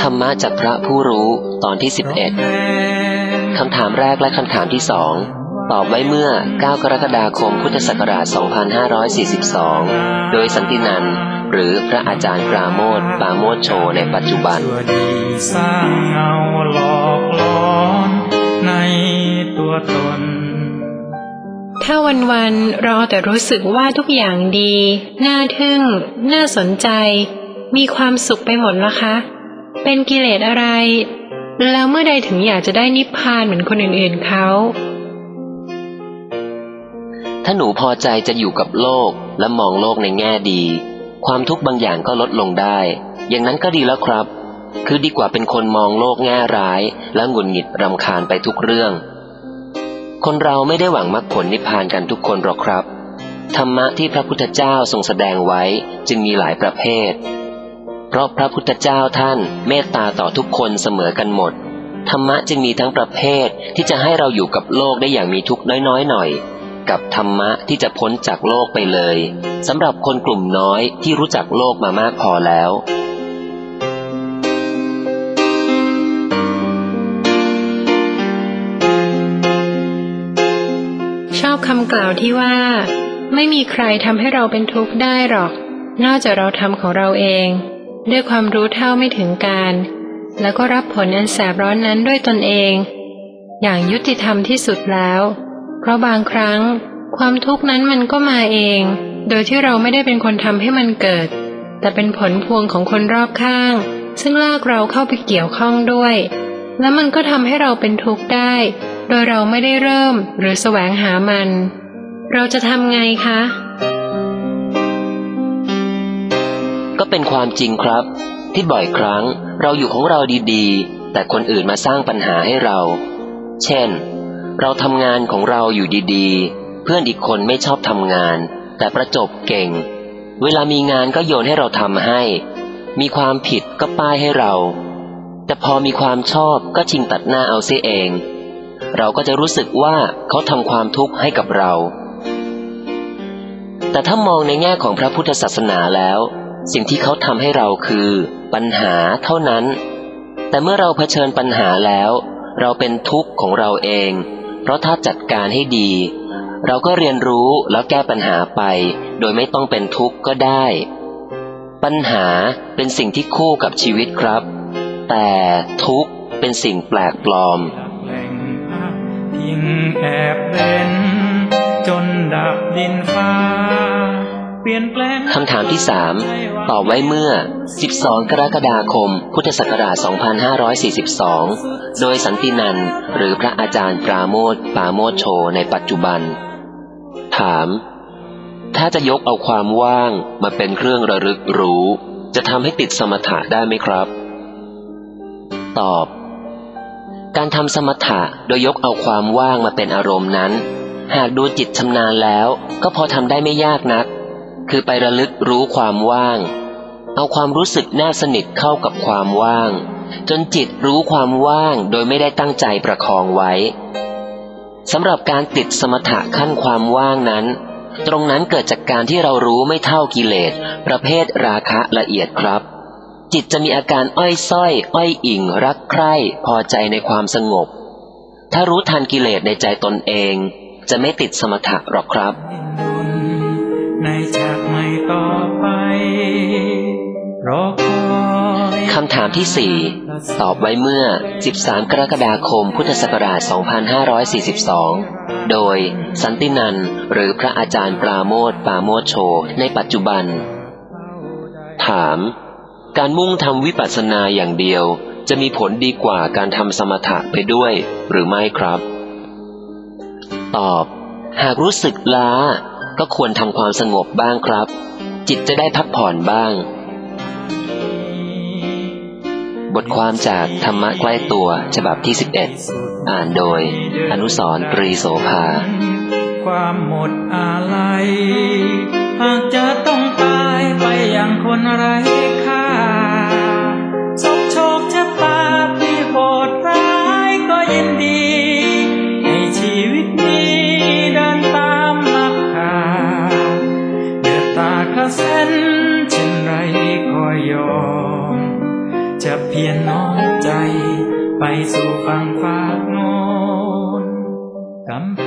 ธรรมะจากพระผู้รู้ตอนที่11คำถามแรกและคำถามที่2ตอบไว้เมื่อ9 กรกฎาคมพุทธศักราช2542โดยสันตินันท์หรือพระอาจารย์ปราโมทย์ปราโมทย์โชในปัจจุบันสร้างเงาหลอกหลอนในตัวตนถ้าวันๆเราแต่รู้สึกว่าทุกอย่างดีน่าทึ่งน่าสนใจมีความสุขไปหมดล่ะคะเป็นกิเลสอะไรแล้วเมื่อใดถึงอยากจะได้นิพพานเหมือนคนอื่นๆเขาถ้าหนูพอใจจะอยู่กับโลกและมองโลกในแง่ดีความทุกข์บางอย่างก็ลดลงได้อย่างนั้นก็ดีแล้วครับคือดีกว่าเป็นคนมองโลกแง่ร้ายและหงุดหงิดรำคาญไปทุกเรื่องคนเราไม่ได้หวังมรรคผลนิพพานกันทุกคนหรอกครับธรรมะที่พระพุทธเจ้าทรงแสดงไว้จึงมีหลายประเภทเพราะพระพุทธเจ้าท่านเมตตาต่อทุกคนเสมอกันหมดธรรมะจึงมีทั้งประเภทที่จะให้เราอยู่กับโลกได้อย่างมีทุกข์น้อยๆหน่อยกับธรรมะที่จะพ้นจากโลกไปเลยสำหรับคนกลุ่มน้อยที่รู้จักโลกมามากพอแล้วชอบคำกล่าวที่ว่าไม่มีใครทำให้เราเป็นทุกข์ได้หรอกนอกจากเราทำของเราเองด้วยความรู้เท่าไม่ถึงการแล้วก็รับผลอันแสบร้อนนั้นด้วยตนเองอย่างยุติธรรมที่สุดแล้วเพราะบางครั้งความทุกข์นั้นมันก็มาเองโดยที่เราไม่ได้เป็นคนทำให้มันเกิดแต่เป็นผลพวงของคนรอบข้างซึ่งลากเราเข้าไปเกี่ยวข้องด้วยแล้วมันก็ทำให้เราเป็นทุกข์ได้โดยเราไม่ได้เริ่มหรือแสวงหามันเราจะทำไงคะก็เป็นความจริงครับที่บ่อยครั้งเราอยู่ของเราดีๆแต่คนอื่นมาสร้างปัญหาให้เราเช่นเราทำงานของเราอยู่ดีๆเพื่อนอีกคนไม่ชอบทำงานแต่ประจบเก่งเวลามีงานก็โยนให้เราทำให้มีความผิดก็ป้ายให้เราแต่พอมีความชอบก็ชิงตัดหน้าเอาเสียเองเราก็จะรู้สึกว่าเขาทำความทุกข์ให้กับเราแต่ถ้ามองในแง่ของพระพุทธศาสนาแล้วสิ่งที่เขาทำให้เราคือปัญหาเท่านั้นแต่เมื่อเราเผชิญปัญหาแล้วเราเป็นทุกข์ของเราเองเพราะถ้าจัดการให้ดีเราก็เรียนรู้แล้วแก้ปัญหาไปโดยไม่ต้องเป็นทุกข์ก็ได้ปัญหาเป็นสิ่งที่คู่กับชีวิตครับแต่ทุกข์เป็นสิ่งแปลกปลอมพิงแอบเป็นจนดับดินฟ้าคำถามที่3ตอบไว้เมื่อ12 กรกฎาคมพุทธศักราช2542โดยสันตินันท์หรือพระอาจารย์ปราโมทย์ปราโมทย์โชในปัจจุบันถามถ้าจะยกเอาความว่างมาเป็นเครื่องระลึกรู้จะทำให้ติดสมถะได้ไหมครับตอบการทำสมถะโดยยกเอาความว่างมาเป็นอารมณ์นั้นหากดูจิตชำนาญแล้วก็พอทำได้ไม่ยากนักคือไประลึกรู้ความว่างเอาความรู้สึกแนบสนิทเข้ากับความว่างจนจิตรู้ความว่างโดยไม่ได้ตั้งใจประคองไว้สำหรับการติดสมถะขั้นความว่างนั้นตรงนั้นเกิดจากการที่เรารู้ไม่เท่ากิเลสประเภทราคะละเอียดครับจิตจะมีอาการอ้อยส้อยอ้อยอิ่งรักใคร่พอใจในความสงบถ้ารู้ทันกิเลสในใจตนเองจะไม่ติดสมถะหรอกครับในจากไม่ต่อไปรอคอยคำถามที่4ตอบไว้เมื่อ13 กรกฎาคมพุทธศักราช2542โดยสันตินันท์หรือพระอาจารย์ปราโมทย์ปราโมทย์โชในปัจจุบันถามการมุ่งทำวิปัสสนาอย่างเดียวจะมีผลดีกว่าการทำสมถะไปด้วยหรือไม่ครับตอบหากรู้สึกล้าก็ควรทำความสงบบ้างครับจิตจะได้พักผ่อนบ้างบทความจากธรรมะใกล้ตัวฉบับที่11อ่านโดยอนุสรณ์ ตรีโสภาความหมดอาลัยหากจะต้องตายไปอย่างคนไร้ค่าศพโชคชะตาที่โหดร้ายก็ยินดีให้ชีวิตนี้เดินตามหลักฐานเดือดตากระเซ็นเช่นไรคอยยอมจะเพียรน้อมใจไปสู่ฝั่งฝากโน้นกำแพ